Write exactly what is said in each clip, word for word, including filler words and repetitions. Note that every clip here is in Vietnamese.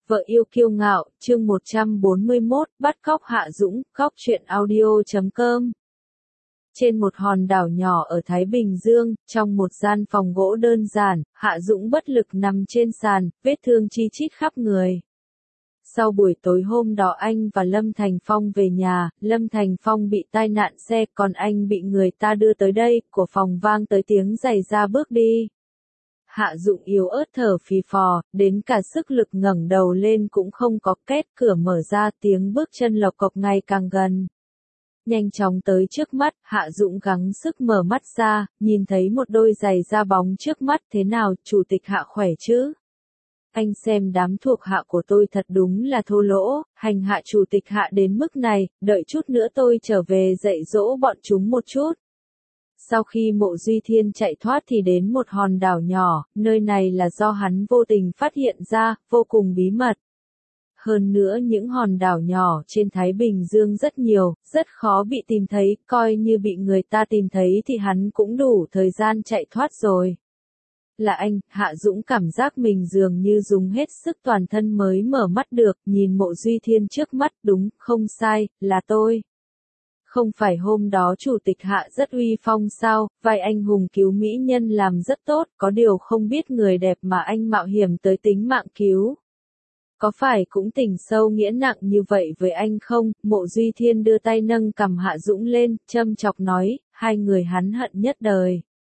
Vợ yêu kiêu ngạo, chương một trăm bốn mươi mốt, bắt cóc Hạ Dũng, cóc truyện audio chấm com. Trên một hòn đảo nhỏ ở Thái Bình Dương, trong một gian phòng gỗ đơn giản, Hạ Dũng bất lực nằm trên sàn, vết thương chi chít khắp người. Sau buổi tối hôm đó anh và Lâm Thành Phong về nhà, Lâm Thành Phong bị tai nạn xe, còn anh bị người ta đưa tới đây, của phòng vang tới tiếng giày da bước đi. Hạ Dũng yếu ớt thở phì phò, đến cả sức lực ngẩng đầu lên cũng không có, két cửa mở ra, tiếng bước chân lộc cộc ngày càng gần. Nhanh chóng tới trước mắt, Hạ Dũng gắng sức mở mắt ra, nhìn thấy một đôi giày da bóng trước mắt. Thế nào, chủ tịch Hạ khỏe chứ? Anh xem đám thuộc hạ của tôi thật đúng là thô lỗ, hành hạ chủ tịch Hạ đến mức này, đợi chút nữa tôi trở về dạy dỗ bọn chúng một chút. Sau khi Mộ Duy Thiên chạy thoát thì đến một hòn đảo nhỏ, nơi này là do hắn vô tình phát hiện ra, vô cùng bí mật. Hơn nữa những hòn đảo nhỏ trên Thái Bình Dương rất nhiều, rất khó bị tìm thấy, coi như bị người ta tìm thấy thì hắn cũng đủ thời gian chạy thoát rồi. Là anh, Hạ Dũng cảm giác mình dường như dùng hết sức toàn thân mới mở mắt được, nhìn Mộ Duy Thiên trước mắt, đúng, không sai, là tôi. Không phải hôm đó chủ tịch Hạ rất uy phong sao, vai anh hùng cứu mỹ nhân làm rất tốt, có điều không biết người đẹp mà anh mạo hiểm tới tính mạng cứu. Có phải cũng tình sâu nghĩa nặng như vậy với anh không? Mộ Duy Thiên đưa tay nâng cằm Hạ Dũng lên, châm chọc nói, hai người hắn hận nhất đời.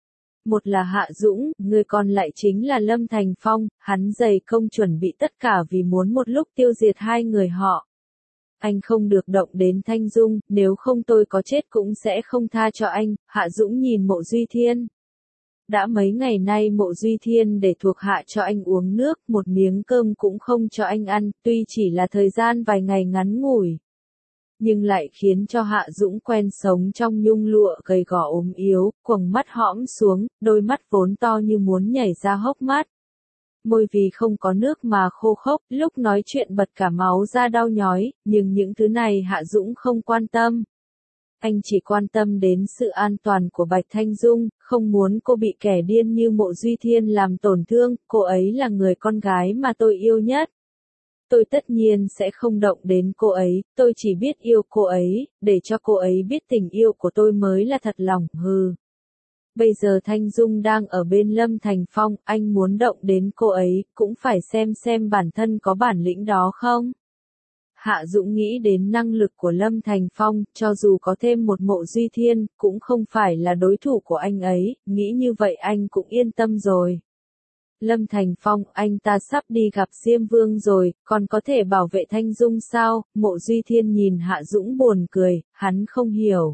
Một là Hạ Dũng, người còn lại chính là Lâm Thành Phong, hắn dày công chuẩn bị tất cả vì muốn một lúc tiêu diệt hai người họ. Anh không được động đến Thanh Dung, nếu không tôi có chết cũng sẽ không tha cho anh. Hạ Dũng nhìn Mộ Duy Thiên. Đã mấy ngày nay Mộ Duy Thiên để thuộc hạ cho anh uống nước, một miếng cơm cũng không cho anh ăn, tuy chỉ là thời gian vài ngày ngắn ngủi. Nhưng lại khiến cho Hạ Dũng quen sống trong nhung lụa, gầy gò ốm yếu, quầng mắt hõm xuống, đôi mắt vốn to như muốn nhảy ra hốc mắt. Môi vì không có nước mà khô khốc, lúc nói chuyện bật cả máu ra đau nhói, nhưng những thứ này Hạ Dũng không quan tâm. Anh chỉ quan tâm đến sự an toàn của Bạch Thanh Dung, không muốn cô bị kẻ điên như Mộ Duy Thiên làm tổn thương, cô ấy là người con gái mà tôi yêu nhất. Tôi tất nhiên sẽ không động đến cô ấy, tôi chỉ biết yêu cô ấy, để cho cô ấy biết tình yêu của tôi mới là thật lòng, hừ. Bây giờ Thanh Dung đang ở bên Lâm Thành Phong, anh muốn động đến cô ấy, cũng phải xem xem bản thân có bản lĩnh đó không. Hạ Dũng nghĩ đến năng lực của Lâm Thành Phong, cho dù có thêm một Mộ Duy Thiên, cũng không phải là đối thủ của anh ấy, nghĩ như vậy anh cũng yên tâm rồi. Lâm Thành Phong, anh ta sắp đi gặp Diêm Vương rồi, còn có thể bảo vệ Thanh Dung sao? Mộ Duy Thiên nhìn Hạ Dũng buồn cười, hắn không hiểu.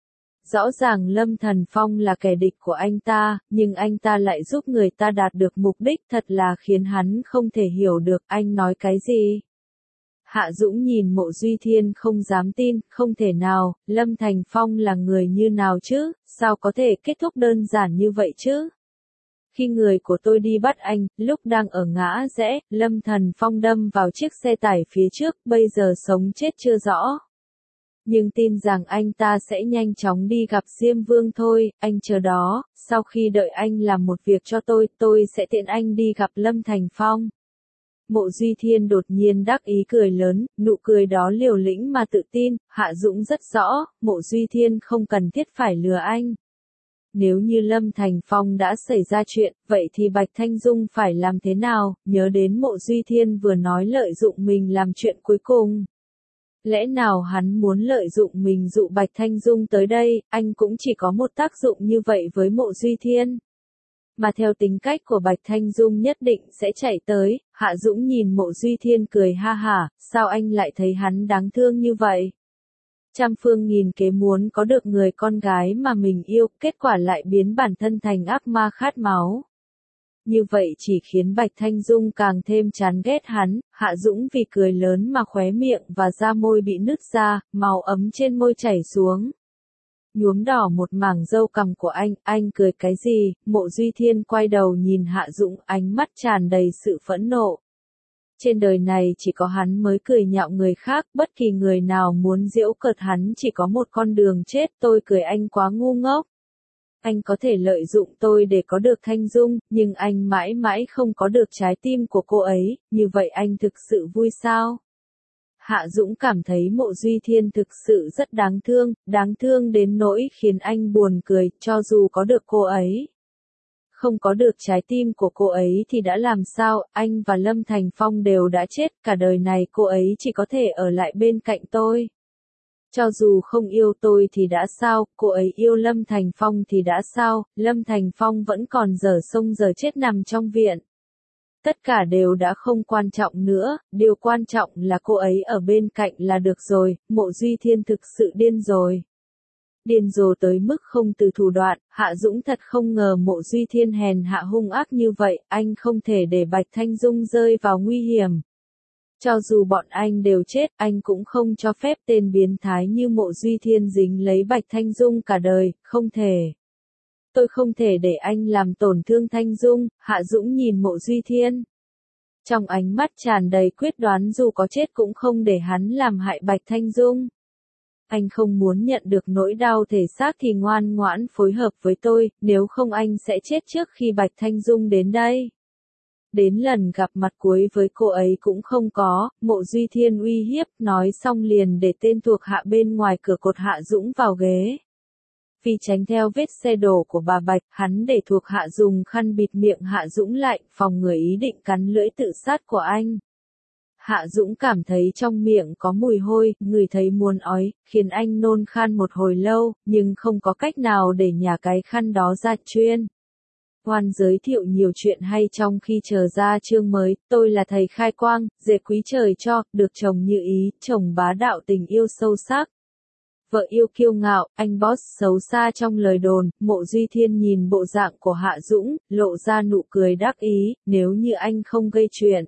Rõ ràng Lâm Thành Phong là kẻ địch của anh ta, nhưng anh ta lại giúp người ta đạt được mục đích, thật là khiến hắn không thể hiểu được anh nói cái gì. Hạ Dũng nhìn Mộ Duy Thiên không dám tin, không thể nào, Lâm Thành Phong là người như nào chứ, sao có thể kết thúc đơn giản như vậy chứ? Khi người của tôi đi bắt anh, lúc đang ở ngã rẽ, Lâm Thành Phong đâm vào chiếc xe tải phía trước, bây giờ sống chết chưa rõ. Nhưng tin rằng anh ta sẽ nhanh chóng đi gặp Diêm Vương thôi, anh chờ đó, sau khi đợi anh làm một việc cho tôi, tôi sẽ tiện anh đi gặp Lâm Thành Phong. Mộ Duy Thiên đột nhiên đắc ý cười lớn, nụ cười đó liều lĩnh mà tự tin, Hạ Dũng rất rõ, Mộ Duy Thiên không cần thiết phải lừa anh. Nếu như Lâm Thành Phong đã xảy ra chuyện, vậy thì Bạch Thanh Dung phải làm thế nào? Nhớ đến Mộ Duy Thiên vừa nói lợi dụng mình làm chuyện cuối cùng. Lẽ nào hắn muốn lợi dụng mình dụ Bạch Thanh Dung tới đây, anh cũng chỉ có một tác dụng như vậy với Mộ Duy Thiên. Mà theo tính cách của Bạch Thanh Dung nhất định sẽ chạy tới. Hạ Dũng nhìn Mộ Duy Thiên cười ha hả, sao anh lại thấy hắn đáng thương như vậy? Trăm phương nghìn kế muốn có được người con gái mà mình yêu, kết quả lại biến bản thân thành ác ma khát máu. Như vậy chỉ khiến Bạch Thanh Dung càng thêm chán ghét hắn. Hạ Dũng vì cười lớn mà khóe miệng và da môi bị nứt ra, máu ấm trên môi chảy xuống. Nhuốm đỏ một mảng râu cằm của anh, anh cười cái gì? Mộ Duy Thiên quay đầu nhìn Hạ Dũng, ánh mắt tràn đầy sự phẫn nộ. Trên đời này chỉ có hắn mới cười nhạo người khác, bất kỳ người nào muốn giễu cợt hắn chỉ có một con đường chết, tôi cười anh quá ngu ngốc. Anh có thể lợi dụng tôi để có được Thanh Dung, nhưng anh mãi mãi không có được trái tim của cô ấy, như vậy anh thực sự vui sao? Hạ Dũng cảm thấy Mộ Duy Thiên thực sự rất đáng thương, đáng thương đến nỗi khiến anh buồn cười, cho dù có được cô ấy. Không có được trái tim của cô ấy thì đã làm sao, anh và Lâm Thành Phong đều đã chết, cả đời này cô ấy chỉ có thể ở lại bên cạnh tôi. Cho dù không yêu tôi thì đã sao, cô ấy yêu Lâm Thành Phong thì đã sao, Lâm Thành Phong vẫn còn dở sông dở chết nằm trong viện. Tất cả đều đã không quan trọng nữa, điều quan trọng là cô ấy ở bên cạnh là được rồi, Mộ Duy Thiên thực sự điên rồi. Điên rồ tới mức không từ thủ đoạn, Hạ Dũng thật không ngờ Mộ Duy Thiên hèn hạ hung ác như vậy, anh không thể để Bạch Thanh Dung rơi vào nguy hiểm. Cho dù bọn anh đều chết, anh cũng không cho phép tên biến thái như Mộ Duy Thiên dính lấy Bạch Thanh Dung cả đời, không thể. Tôi không thể để anh làm tổn thương Thanh Dung, Hạ Dũng nhìn Mộ Duy Thiên. Trong ánh mắt tràn đầy quyết đoán dù có chết cũng không để hắn làm hại Bạch Thanh Dung. Anh không muốn nhận được nỗi đau thể xác thì ngoan ngoãn phối hợp với tôi, nếu không anh sẽ chết trước khi Bạch Thanh Dung đến đây. Đến lần gặp mặt cuối với cô ấy cũng không có, Mộ Duy Thiên uy hiếp, nói xong liền để tên thuộc hạ bên ngoài cửa cột Hạ Dũng vào ghế. Vì tránh theo vết xe đổ của bà Bạch, hắn để thuộc hạ dùng khăn bịt miệng Hạ Dũng lại, phòng ngừa ý định cắn lưỡi tự sát của anh. Hạ Dũng cảm thấy trong miệng có mùi hôi, ngửi thấy muốn ói, khiến anh nôn khan một hồi lâu, nhưng không có cách nào để nhả cái khăn đó ra chuyên. Hoan giới thiệu nhiều chuyện hay trong khi chờ ra chương mới, tôi là thầy khai quang, dệt quý trời cho, được chồng như ý, chồng bá đạo tình yêu sâu sắc. Vợ yêu kiêu ngạo, anh boss xấu xa trong lời đồn, Mộ Duy Thiên nhìn bộ dạng của Hạ Dũng, lộ ra nụ cười đắc ý, nếu như anh không gây chuyện.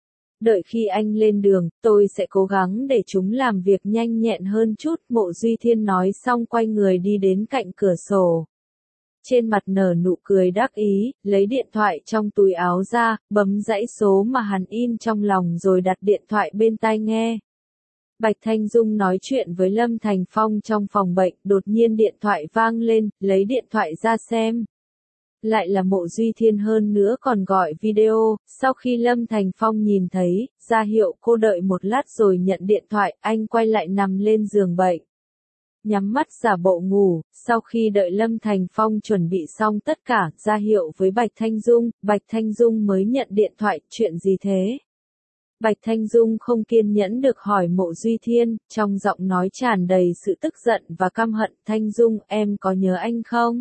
Đợi khi anh lên đường, tôi sẽ cố gắng để chúng làm việc nhanh nhẹn hơn chút, Mộ Duy Thiên nói xong quay người đi đến cạnh cửa sổ. Trên mặt nở nụ cười đắc ý, lấy điện thoại trong túi áo ra, bấm dãy số mà hắn in trong lòng rồi đặt điện thoại bên tai nghe. Bạch Thanh Dung nói chuyện với Lâm Thành Phong trong phòng bệnh, đột nhiên điện thoại vang lên, lấy điện thoại ra xem. Lại là Mộ Duy Thiên hơn nữa còn gọi video, sau khi Lâm Thành Phong nhìn thấy, ra hiệu cô đợi một lát rồi nhận điện thoại, anh quay lại nằm lên giường bệnh. Nhắm mắt giả bộ ngủ, sau khi đợi Lâm Thành Phong chuẩn bị xong tất cả, ra hiệu với Bạch Thanh Dung, Bạch Thanh Dung mới nhận điện thoại, chuyện gì thế? Bạch Thanh Dung không kiên nhẫn được hỏi Mộ Duy Thiên, trong giọng nói tràn đầy sự tức giận và căm hận, Thanh Dung, em có nhớ anh không?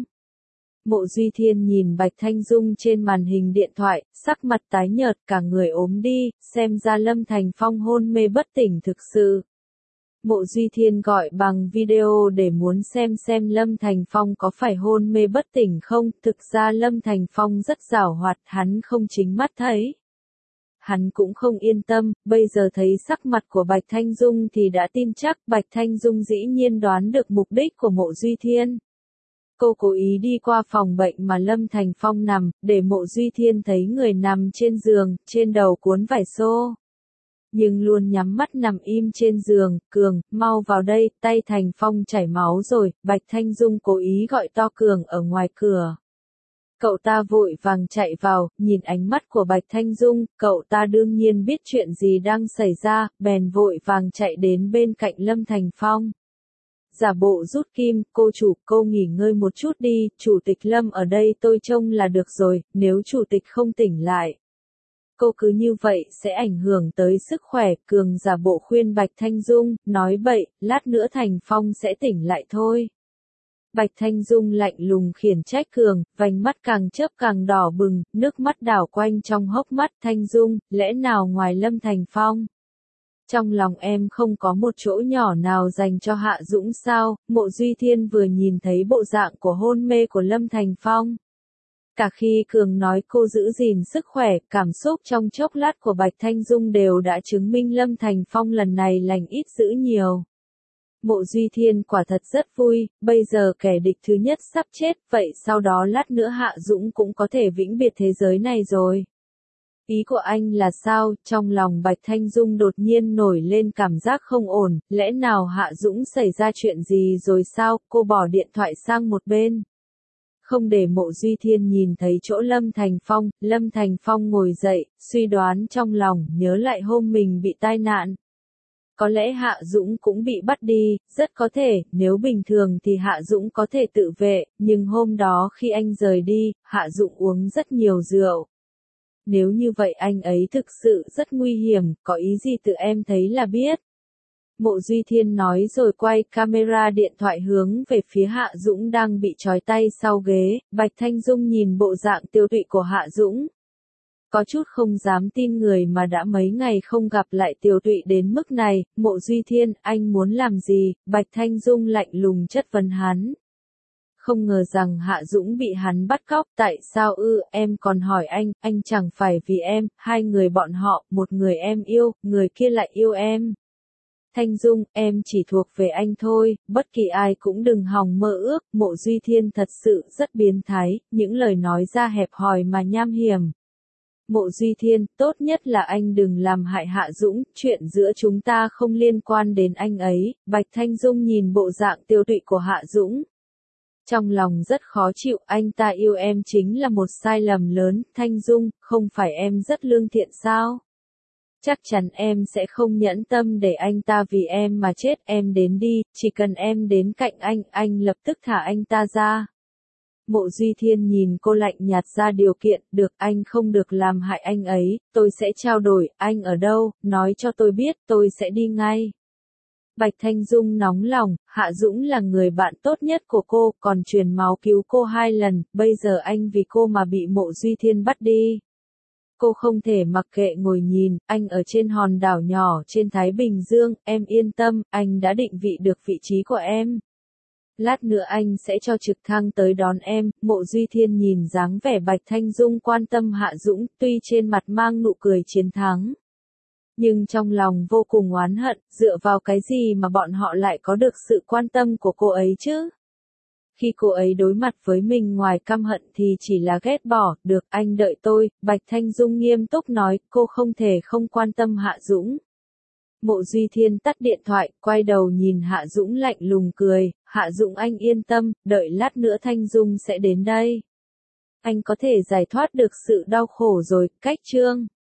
Mộ Duy Thiên nhìn Bạch Thanh Dung trên màn hình điện thoại, sắc mặt tái nhợt, cả người ốm đi, xem ra Lâm Thành Phong hôn mê bất tỉnh thực sự. Mộ Duy Thiên gọi bằng video để muốn xem xem Lâm Thành Phong có phải hôn mê bất tỉnh không, thực ra Lâm Thành Phong rất giàu hoạt, hắn không chính mắt thấy. Hắn cũng không yên tâm, bây giờ thấy sắc mặt của Bạch Thanh Dung thì đã tin chắc Bạch Thanh Dung dĩ nhiên đoán được mục đích của Mộ Duy Thiên. Cô cố ý đi qua phòng bệnh mà Lâm Thành Phong nằm, để Mộ Duy Thiên thấy người nằm trên giường, trên đầu cuốn vải xô. Nhưng luôn nhắm mắt nằm im trên giường, Cường, mau vào đây, tay Thành Phong chảy máu rồi, Bạch Thanh Dung cố ý gọi to Cường ở ngoài cửa. Cậu ta vội vàng chạy vào, nhìn ánh mắt của Bạch Thanh Dung, cậu ta đương nhiên biết chuyện gì đang xảy ra, bèn vội vàng chạy đến bên cạnh Lâm Thành Phong. Giả bộ rút kim, cô chủ, cô nghỉ ngơi một chút đi, chủ tịch Lâm ở đây tôi trông là được rồi, nếu chủ tịch không tỉnh lại. Cô cứ như vậy sẽ ảnh hưởng tới sức khỏe, Cường giả bộ khuyên Bạch Thanh Dung, nói bậy, lát nữa Thành Phong sẽ tỉnh lại thôi. Bạch Thanh Dung lạnh lùng khiển trách Cường, vành mắt càng chớp càng đỏ bừng, nước mắt đảo quanh trong hốc mắt, Thanh Dung, lẽ nào ngoài Lâm Thành Phong? Trong lòng em không có một chỗ nhỏ nào dành cho Hạ Dũng sao? Mộ Duy Thiên vừa nhìn thấy bộ dạng của hôn mê của Lâm Thành Phong. Cả khi Cường nói cô giữ gìn sức khỏe, cảm xúc trong chốc lát của Bạch Thanh Dung đều đã chứng minh Lâm Thành Phong lần này lành ít dữ nhiều. Mộ Duy Thiên quả thật rất vui, bây giờ kẻ địch thứ nhất sắp chết, vậy sau đó lát nữa Hạ Dũng cũng có thể vĩnh biệt thế giới này rồi. Ý của anh là sao? Trong lòng Bạch Thanh Dung đột nhiên nổi lên cảm giác không ổn, lẽ nào Hạ Dũng xảy ra chuyện gì rồi sao? Cô bỏ điện thoại sang một bên. Không để Mộ Duy Thiên nhìn thấy chỗ Lâm Thành Phong, Lâm Thành Phong ngồi dậy, suy đoán trong lòng, nhớ lại hôm mình bị tai nạn. Có lẽ Hạ Dũng cũng bị bắt đi, rất có thể, nếu bình thường thì Hạ Dũng có thể tự vệ, nhưng hôm đó khi anh rời đi, Hạ Dũng uống rất nhiều rượu. Nếu như vậy anh ấy thực sự rất nguy hiểm, có ý gì tự em thấy là biết. Mộ Duy Thiên nói rồi quay camera điện thoại hướng về phía Hạ Dũng đang bị trói tay sau ghế, Bạch Thanh Dung nhìn bộ dạng tiêu tụy của Hạ Dũng. Có chút không dám tin người mà đã mấy ngày không gặp lại tiêu tụy đến mức này, Mộ Duy Thiên, anh muốn làm gì, Bạch Thanh Dung lạnh lùng chất vấn hắn. Không ngờ rằng Hạ Dũng bị hắn bắt cóc, tại sao ư, em còn hỏi anh, anh chẳng phải vì em, hai người bọn họ, một người em yêu, người kia lại yêu em. Thanh Dung, em chỉ thuộc về anh thôi, bất kỳ ai cũng đừng hòng mơ ước, Mộ Duy Thiên thật sự rất biến thái, những lời nói ra hẹp hòi mà nham hiểm. Mộ Duy Thiên, tốt nhất là anh đừng làm hại Hạ Dũng, chuyện giữa chúng ta không liên quan đến anh ấy, Bạch Thanh Dung nhìn bộ dạng tiêu tụy của Hạ Dũng. Trong lòng rất khó chịu, anh ta yêu em chính là một sai lầm lớn, Thanh Dung, không phải em rất lương thiện sao? Chắc chắn em sẽ không nhẫn tâm để anh ta vì em mà chết, em đến đi, chỉ cần em đến cạnh anh, anh lập tức thả anh ta ra. Mộ Duy Thiên nhìn cô lạnh nhạt ra điều kiện, được, anh không được làm hại anh ấy, tôi sẽ trao đổi, anh ở đâu, nói cho tôi biết, tôi sẽ đi ngay. Bạch Thanh Dung nóng lòng, Hạ Dũng là người bạn tốt nhất của cô, còn truyền máu cứu cô hai lần, bây giờ anh vì cô mà bị Mộ Duy Thiên bắt đi. Cô không thể mặc kệ ngồi nhìn, anh ở trên hòn đảo nhỏ trên Thái Bình Dương, em yên tâm, anh đã định vị được vị trí của em. Lát nữa anh sẽ cho trực thăng tới đón em, Mộ Duy Thiên nhìn dáng vẻ Bạch Thanh Dung quan tâm Hạ Dũng, tuy trên mặt mang nụ cười chiến thắng. Nhưng trong lòng vô cùng oán hận, dựa vào cái gì mà bọn họ lại có được sự quan tâm của cô ấy chứ? Khi cô ấy đối mặt với mình ngoài căm hận thì chỉ là ghét bỏ, được, anh đợi tôi, Bạch Thanh Dung nghiêm túc nói, cô không thể không quan tâm Hạ Dũng. Mộ Duy Thiên tắt điện thoại, quay đầu nhìn Hạ Dũng lạnh lùng cười, Hạ Dũng anh yên tâm, đợi lát nữa Thanh Dung sẽ đến đây. Anh có thể giải thoát được sự đau khổ rồi, cách chương.